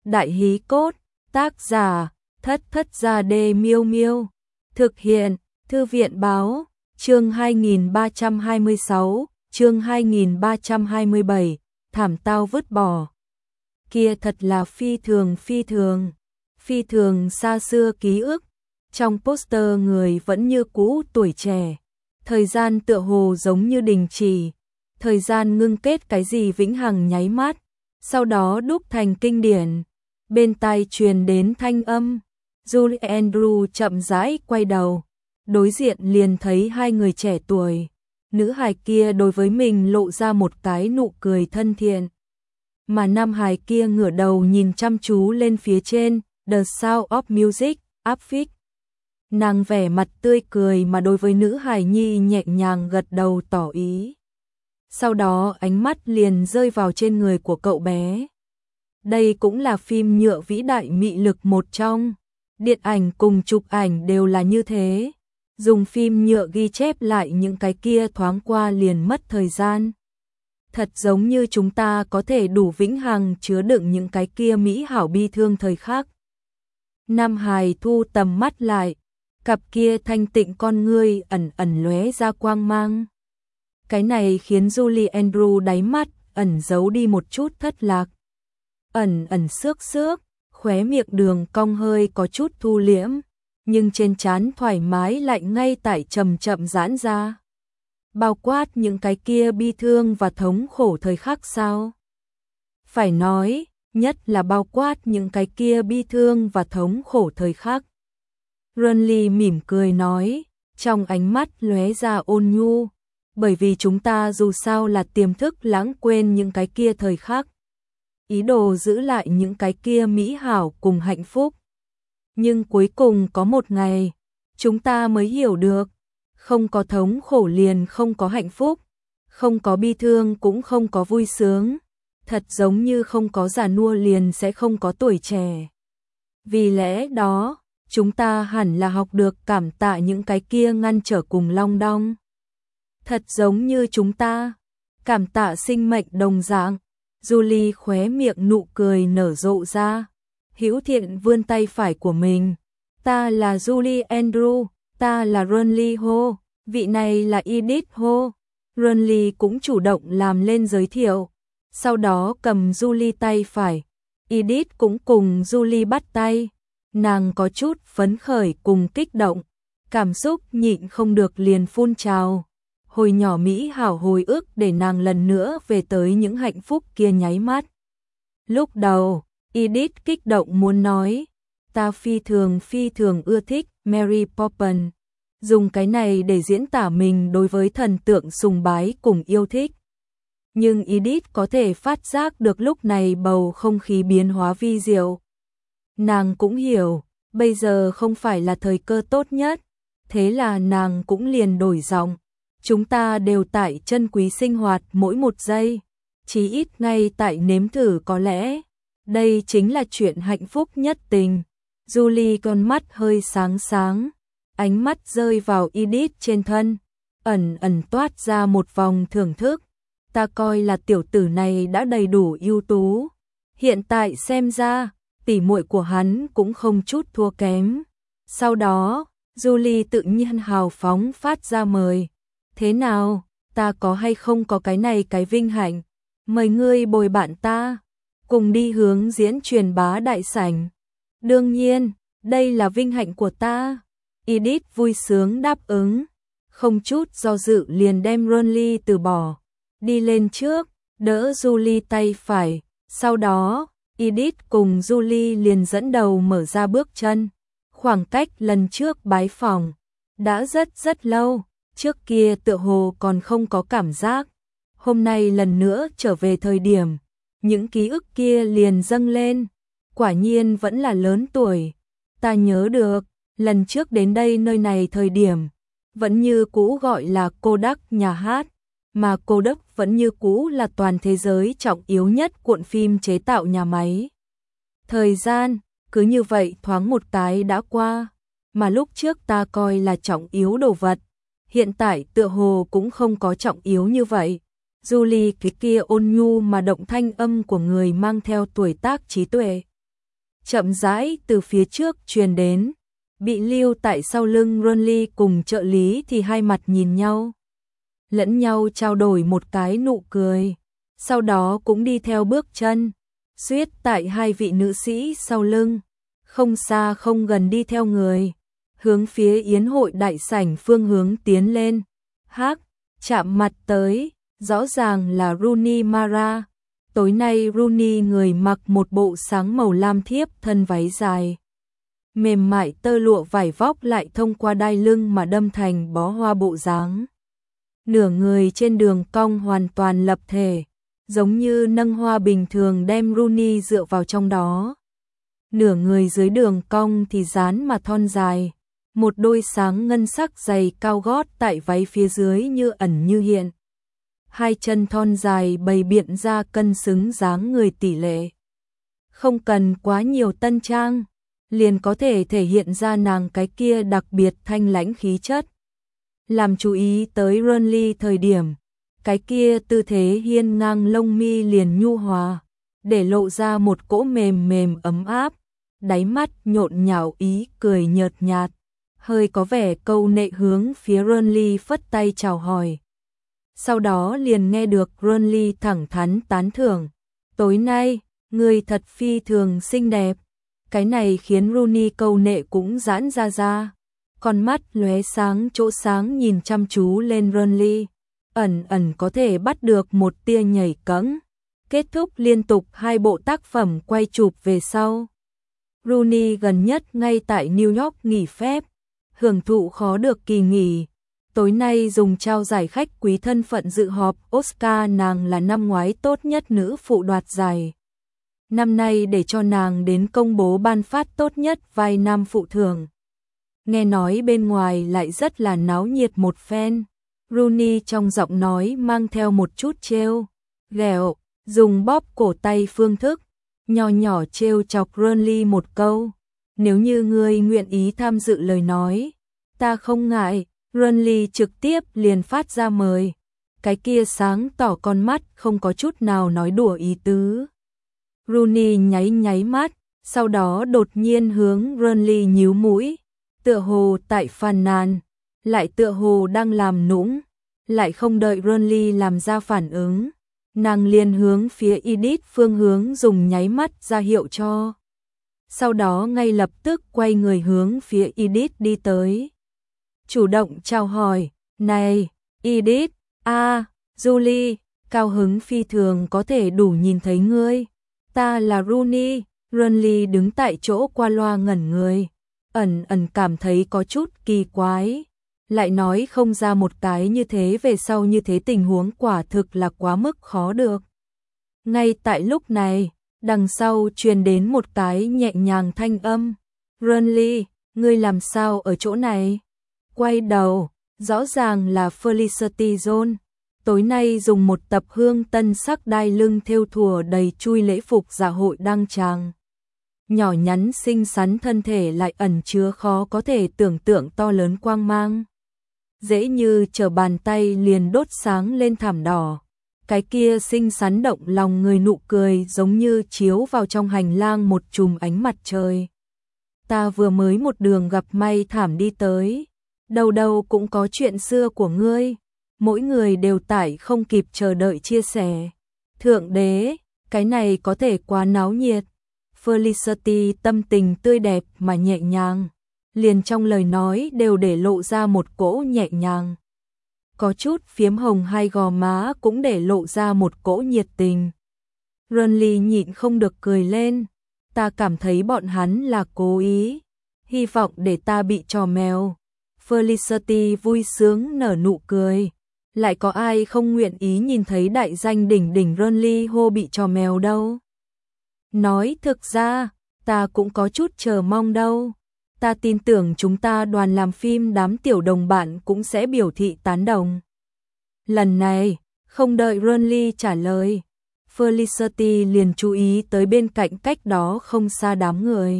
Đại hí cốt, tác giả, Thất Thất Gia Đê Miêu Miêu. Thực hiện, Thư viện báo, chương 2326, chương 2327, thảm tao vứt bỏ. Kia thật là phi thường xa xưa ký ức. Trong poster người vẫn như cũ tuổi trẻ. Thời gian tựa hồ giống như đình chỉ. Thời gian ngưng kết cái gì vĩnh hằng nháy mắt. Sau đó đúc thành kinh điển. Bên tai truyền đến thanh âm. Julie Andrew chậm rãi quay đầu. Đối diện liền thấy hai người trẻ tuổi. Nữ hài kia đối với mình lộ ra một cái nụ cười thân thiện. Mà nam hài kia ngửa đầu nhìn chăm chú lên phía trên, The Sound of Music, áp phích. Nàng vẻ mặt tươi cười mà đối với nữ hài nhi nhẹ nhàng gật đầu tỏ ý. Sau đó ánh mắt liền rơi vào trên người của cậu bé. Đây cũng là phim nhựa vĩ đại mị lực một trong. Điện ảnh cùng chụp ảnh đều là như thế. Dùng phim nhựa ghi chép lại những cái kia thoáng qua liền mất thời gian. Thật giống như chúng ta có thể đủ vĩnh hằng chứa đựng những cái kia mỹ hảo bi thương thời khắc. Nam hài thu tầm mắt lại, cặp kia thanh tịnh con ngươi ẩn ẩn lóe ra quang mang. Cái này khiến Julie Andrew đáy mắt ẩn giấu đi một chút thất lạc. Ẩn ẩn xước xước, khóe miệng đường cong hơi có chút thu liễm, nhưng trên trán thoải mái lạnh ngay tại chậm chậm giãn ra. Bao quát những cái kia bi thương và thống khổ thời khắc sao? Phải nói, nhất là bao quát những cái kia bi thương và thống khổ thời khắc. Runley mỉm cười nói, trong ánh mắt lóe ra ôn nhu, bởi vì chúng ta dù sao là tiềm thức lãng quên những cái kia thời khắc. Ý đồ giữ lại những cái kia mỹ hảo cùng hạnh phúc. Nhưng cuối cùng có một ngày, chúng ta mới hiểu được, không có thống khổ liền không có hạnh phúc, không có bi thương cũng không có vui sướng, thật giống như không có già nua liền sẽ không có tuổi trẻ. Vì lẽ đó, chúng ta hẳn là học được cảm tạ những cái kia ngăn trở cùng long đong. Thật giống như chúng ta, cảm tạ sinh mệnh đồng dạng. Julie khóe miệng nụ cười nở rộ ra. Hữu Thiện vươn tay phải của mình. Ta là Julie Andrew, ta là Runley Ho, vị này là Edith Ho. Runley cũng chủ động làm lên giới thiệu. Sau đó cầm Julie tay phải. Edith cũng cùng Julie bắt tay. Nàng có chút phấn khởi cùng kích động. Cảm xúc nhịn không được liền phun trào. Hồi nhỏ mỹ hảo hồi ức để nàng lần nữa về tới những hạnh phúc kia nháy mắt. Lúc đầu, Edith kích động muốn nói, ta phi thường ưa thích Mary Poppins, dùng cái này để diễn tả mình đối với thần tượng sùng bái cùng yêu thích. Nhưng Edith có thể phát giác được lúc này bầu không khí biến hóa vi diệu. Nàng cũng hiểu, bây giờ không phải là thời cơ tốt nhất, thế là nàng cũng liền đổi giọng. Chúng ta đều tại trân quý sinh hoạt mỗi một giây, chí ít ngay tại nếm thử có lẽ. Đây chính là chuyện hạnh phúc nhất tình. Julie con mắt hơi sáng sáng, ánh mắt rơi vào Edith trên thân, ẩn ẩn toát ra một vòng thưởng thức. Ta coi là tiểu tử này đã đầy đủ ưu tú. Hiện tại xem ra, tỉ muội của hắn cũng không chút thua kém. Sau đó, Julie tự nhiên hào phóng phát ra mời. Thế nào, ta có hay không có cái này cái vinh hạnh, mời ngươi bồi bạn ta, cùng đi hướng diễn truyền bá đại sảnh. Đương nhiên, đây là vinh hạnh của ta. Edith vui sướng đáp ứng, không chút do dự liền đem Runley từ bỏ. Đi lên trước, đỡ Julie tay phải, sau đó, Edith cùng Julie liền dẫn đầu mở ra bước chân. Khoảng cách lần trước bái phỏng đã rất lâu. Trước kia tựa hồ còn không có cảm giác. Hôm nay lần nữa trở về thời điểm, những ký ức kia liền dâng lên. Quả nhiên vẫn là lớn tuổi. Ta nhớ được, lần trước đến đây nơi này thời điểm, vẫn như cũ gọi là Kodak nhà hát, mà Kodak vẫn như cũ là toàn thế giới trọng yếu nhất cuộn phim chế tạo nhà máy. Thời gian, cứ như vậy thoáng một cái đã qua, mà lúc trước ta coi là trọng yếu đồ vật. Hiện tại tựa hồ cũng không có trọng yếu như vậy. Julie cái kia ôn nhu mà động thanh âm của người mang theo tuổi tác trí tuệ. chậm rãi từ phía trước truyền đến. Bị lưu tại sau lưng Ronly cùng trợ lý thì hai mặt nhìn nhau. Lẫn nhau trao đổi một cái nụ cười. Sau đó cũng đi theo bước chân. Suýt tại hai vị nữ sĩ sau lưng. Không xa không gần đi theo người. Hướng phía yến hội đại sảnh phương hướng tiến lên. Chạm mặt tới. Rõ ràng là Rooney Mara. Tối nay Rooney người mặc một bộ sáng màu lam thiếp thân váy dài. Mềm mại tơ lụa vải vóc lại thông qua đai lưng mà đâm thành bó hoa bộ dáng. Nửa người trên đường cong hoàn toàn lập thể, giống như nâng hoa bình thường đem Rooney dựa vào trong đó. Nửa người dưới đường cong thì dán mà thon dài, một đôi sáng ngân sắc giày cao gót tại váy phía dưới như ẩn như hiện. Hai chân thon dài bày biện ra cân xứng dáng người tỷ lệ. Không cần quá nhiều tân trang, liền có thể thể hiện ra nàng cái kia đặc biệt thanh lãnh khí chất. Làm chú ý tới Ronly thời điểm, cái kia tư thế hiên ngang lông mi liền nhu hòa, để lộ ra một cỗ mềm mềm ấm áp, đáy mắt nhộn nhạo ý cười nhợt nhạt, hơi có vẻ câu nệ hướng phía Ronly phất tay chào hỏi. Sau đó liền nghe được Ronly thẳng thắn tán thưởng, tối nay, người thật phi thường xinh đẹp. Cái này khiến Rooney câu nệ cũng giãn ra. Con mắt lóe sáng chỗ sáng nhìn chăm chú lên Ronly, ẩn có thể bắt được một tia nhảy cẫng. Kết thúc liên tục hai bộ tác phẩm quay chụp về sau. Rooney gần nhất ngay tại New York nghỉ phép, hưởng thụ khó được kỳ nghỉ. Tối nay dùng trao giải khách quý thân phận dự họp Oscar, nàng là năm ngoái tốt nhất nữ phụ đoạt giải. Năm nay để cho nàng đến công bố ban phát tốt nhất vai nam phụ thưởng. Nghe nói bên ngoài lại rất là náo nhiệt một phen. Rooney trong giọng nói mang theo một chút trêu ghẹo, dùng bóp cổ tay phương thức, nhỏ nhỏ trêu chọc Ronly một câu. Nếu như ngươi nguyện ý tham dự lời nói, ta không ngại. Ronly trực tiếp liền phát ra mời. Cái kia sáng tỏ con mắt không có chút nào nói đùa ý tứ. Rooney nháy mắt, sau đó đột nhiên hướng Ronly nhíu mũi, tựa hồ tại phàn nàn, lại tựa hồ đang làm nũng, lại không đợi Ronly làm ra phản ứng, nàng liền hướng phía Edith phương hướng dùng nháy mắt ra hiệu cho. Sau đó ngay lập tức quay người hướng phía Edith đi tới. Chủ động chào hỏi, này, Edith, Julie, cao hứng phi thường có thể đủ nhìn thấy ngươi. Ta là Rooney. Ronly đứng tại chỗ qua loa ngẩn người, ẩn cảm thấy có chút kỳ quái, lại nói không ra một cái như thế về sau như thế tình huống quả thực là quá mức khó được. Ngay tại lúc này, đằng sau truyền đến một cái nhẹ nhàng thanh âm. Ronly, ngươi làm sao ở chỗ này? Quay đầu, rõ ràng là Felicity Jones. Tối nay dùng một tập hương tân sắc đai lưng thêu thùa đầy chui lễ phục dạ hội đăng tràng. Nhỏ nhắn xinh xắn thân thể lại ẩn chứa khó có thể tưởng tượng to lớn quang mang. Dễ như trở bàn tay liền đốt sáng lên thảm đỏ. Cái kia xinh xắn động lòng người nụ cười giống như chiếu vào trong hành lang một chùm ánh mặt trời. Ta vừa mới một đường gặp may thảm đi tới. Đầu đầu cũng có chuyện xưa của ngươi. Mỗi người đều tải không kịp chờ đợi chia sẻ. Thượng đế, cái này có thể quá náo nhiệt. Felicity tâm tình tươi đẹp mà nhẹ nhàng, liền trong lời nói đều để lộ ra một cỗ nhẹ nhàng. Có chút phiếm hồng hai gò má cũng để lộ ra một cỗ nhiệt tình. Ronly nhịn không được cười lên, ta cảm thấy bọn hắn là cố ý, hy vọng để ta bị trò mèo. Felicity vui sướng nở nụ cười. Lại có ai không nguyện ý nhìn thấy đại danh đỉnh đỉnh Ronly hô bị trò mèo đâu. Nói thực ra, ta cũng có chút chờ mong đâu. Ta tin tưởng chúng ta đoàn làm phim đám tiểu đồng bạn cũng sẽ biểu thị tán đồng. Lần này, không đợi Ronly trả lời, Felicity liền chú ý tới bên cạnh cách đó không xa đám người.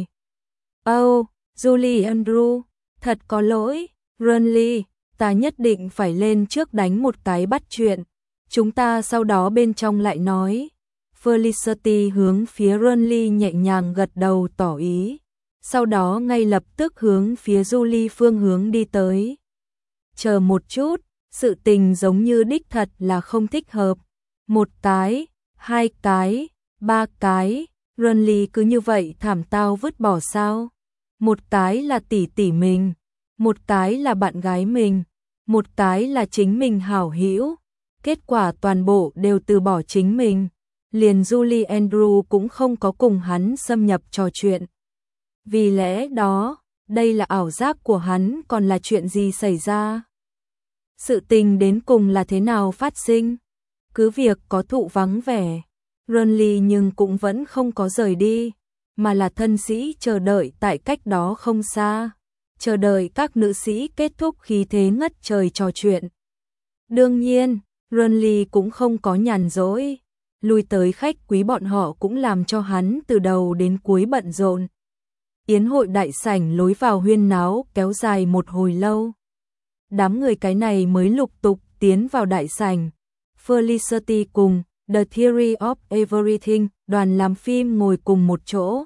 Oh, Julie Andrew, thật có lỗi, Ronly. Ta nhất định phải lên trước đánh một cái bắt chuyện. Chúng ta sau đó bên trong lại nói. Felicity hướng phía Renly nhẹ nhàng gật đầu tỏ ý. Sau đó ngay lập tức hướng phía Julie phương hướng đi tới. Chờ một chút, sự tình giống như đích thật là không thích hợp. Một cái, hai cái, ba cái, Renly cứ như vậy thảm tao vứt bỏ sao? Một cái là tỷ tỷ mình, một cái là bạn gái mình, một cái là chính mình hảo hữu. Kết quả toàn bộ đều từ bỏ chính mình. Liền Julie Andrew cũng không có cùng hắn xâm nhập trò chuyện. Vì lẽ đó, đây là ảo giác của hắn còn là chuyện gì xảy ra? Sự tình đến cùng là thế nào phát sinh? Cứ việc có thụ vắng vẻ, Renly nhưng cũng vẫn không có rời đi, mà là thân sĩ chờ đợi tại cách đó không xa, chờ đợi các nữ sĩ kết thúc khí thế ngất trời trò chuyện. Đương nhiên, Renly cũng không có nhàn rỗi, lui tới khách quý bọn họ cũng làm cho hắn từ đầu đến cuối bận rộn. Yến hội đại sảnh lối vào huyên náo kéo dài một hồi lâu. Đám người cái này mới lục tục tiến vào đại sảnh. Felicity cùng The Theory of Everything, đoàn làm phim ngồi cùng một chỗ.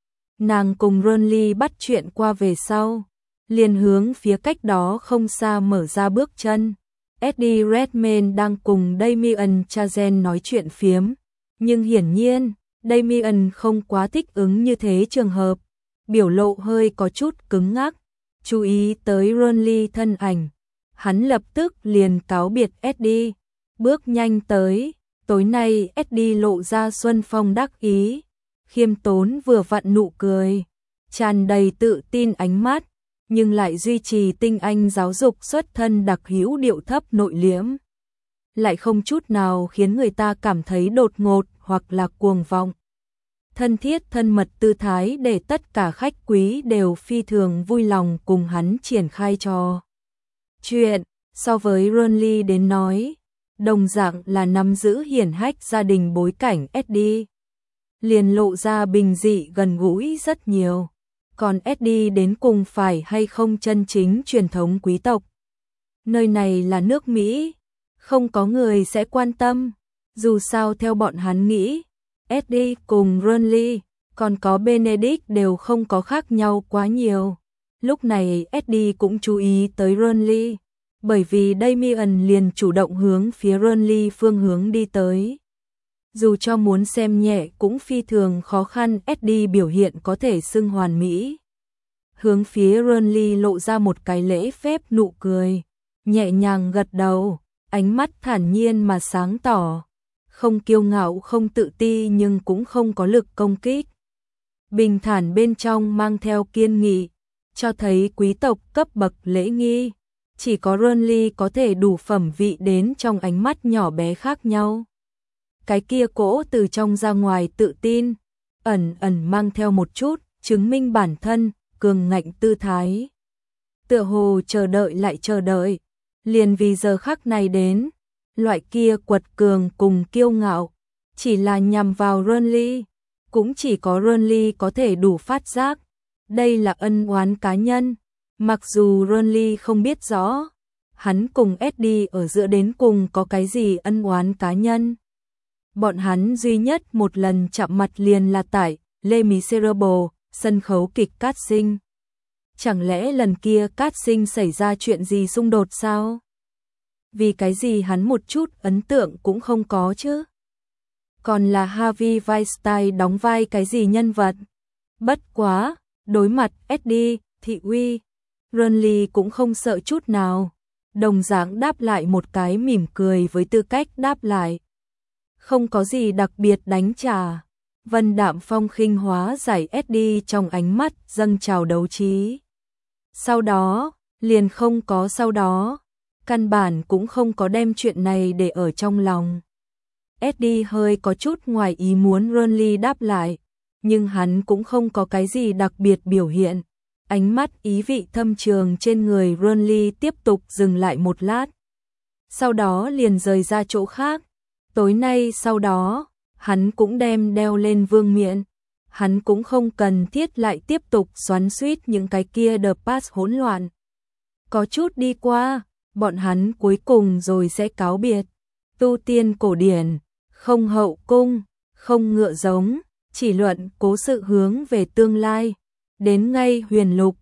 Nàng cùng Renly bắt chuyện qua về sau, liền hướng phía cách đó không xa mở ra bước chân. Eddie Redmayne đang cùng Damien Chazelle nói chuyện phiếm, nhưng hiển nhiên, Damien không quá thích ứng như thế trường hợp, biểu lộ hơi có chút cứng ngắc. Chú ý tới Renly thân ảnh, hắn lập tức liền cáo biệt Eddie, bước nhanh tới. Tối nay Eddie lộ ra xuân phong đắc ý, khiêm tốn vừa vặn nụ cười, tràn đầy tự tin ánh mắt, nhưng lại duy trì tinh anh giáo dục xuất thân đặc hữu điệu thấp nội liễm, lại không chút nào khiến người ta cảm thấy đột ngột hoặc là cuồng vọng. Thân thiết thân mật tư thái để tất cả khách quý đều phi thường vui lòng cùng hắn triển khai trò chuyện. So với Renly đến nói, đồng dạng là nắm giữ hiển hách gia đình bối cảnh Eddie, liền lộ ra bình dị gần gũi rất nhiều. Còn Eddie đến cùng phải hay không chân chính truyền thống quý tộc? Nơi này là nước Mỹ, không có người sẽ quan tâm. Dù sao theo bọn hắn nghĩ, Eddie cùng Renly, còn có Benedict đều không có khác nhau quá nhiều. Lúc này Eddie cũng chú ý tới Renly, bởi vì Damien liền chủ động hướng phía Renly phương hướng đi tới. Dù cho muốn xem nhẹ cũng phi thường khó khăn, Eddie biểu hiện có thể xưng hoàn mỹ. Hướng phía Renly lộ ra một cái lễ phép nụ cười, nhẹ nhàng gật đầu, ánh mắt thản nhiên mà sáng tỏ, không kiêu ngạo không tự ti nhưng cũng không có lực công kích. Bình thản bên trong mang theo kiên nghị, cho thấy quý tộc cấp bậc lễ nghi. Chỉ có Renly có thể đủ phẩm vị đến trong ánh mắt nhỏ bé khác nhau. Cái kia cỗ từ trong ra ngoài tự tin, ẩn ẩn mang theo một chút, chứng minh bản thân, cường ngạnh tư thái. Tựa hồ chờ đợi lại chờ đợi, liền vì giờ khắc này đến, loại kia quật cường cùng kiêu ngạo, chỉ là nhằm vào Renly, cũng chỉ có Renly có thể đủ phát giác. Đây là ân oán cá nhân. Mặc dù Renly không biết rõ, hắn cùng Eddie ở giữa đến cùng có cái gì ân oán cá nhân. Bọn hắn duy nhất một lần chạm mặt liền là tại Les Miserables, sân khấu kịch cát sinh. Chẳng lẽ lần kia cát sinh xảy ra chuyện gì xung đột sao? Vì cái gì hắn một chút ấn tượng cũng không có chứ? Còn là Harvey Weinstein đóng vai cái gì nhân vật? Bất quá, đối mặt Eddie, thị uy, Renly cũng không sợ chút nào, đồng dạng đáp lại một cái mỉm cười với tư cách đáp lại. Không có gì đặc biệt đánh trả, vân đạm phong khinh hóa giải Eddie trong ánh mắt dâng trào đấu trí. Sau đó, liền không có sau đó, căn bản cũng không có đem chuyện này để ở trong lòng. Eddie hơi có chút ngoài ý muốn Renly đáp lại, nhưng hắn cũng không có cái gì đặc biệt biểu hiện. Ánh mắt ý vị thâm trường trên người Renly tiếp tục dừng lại một lát. Sau đó liền rời ra chỗ khác. Tối nay sau đó, hắn cũng đem đeo lên vương miện. Hắn cũng không cần thiết lại tiếp tục xoắn xuýt những cái kia The Past hỗn loạn. Có chút đi qua, bọn hắn cuối cùng rồi sẽ cáo biệt. Tu tiên cổ điển, không hậu cung, không ngựa giống, chỉ luận cố sự hướng về tương lai. Đến ngay huyền lục,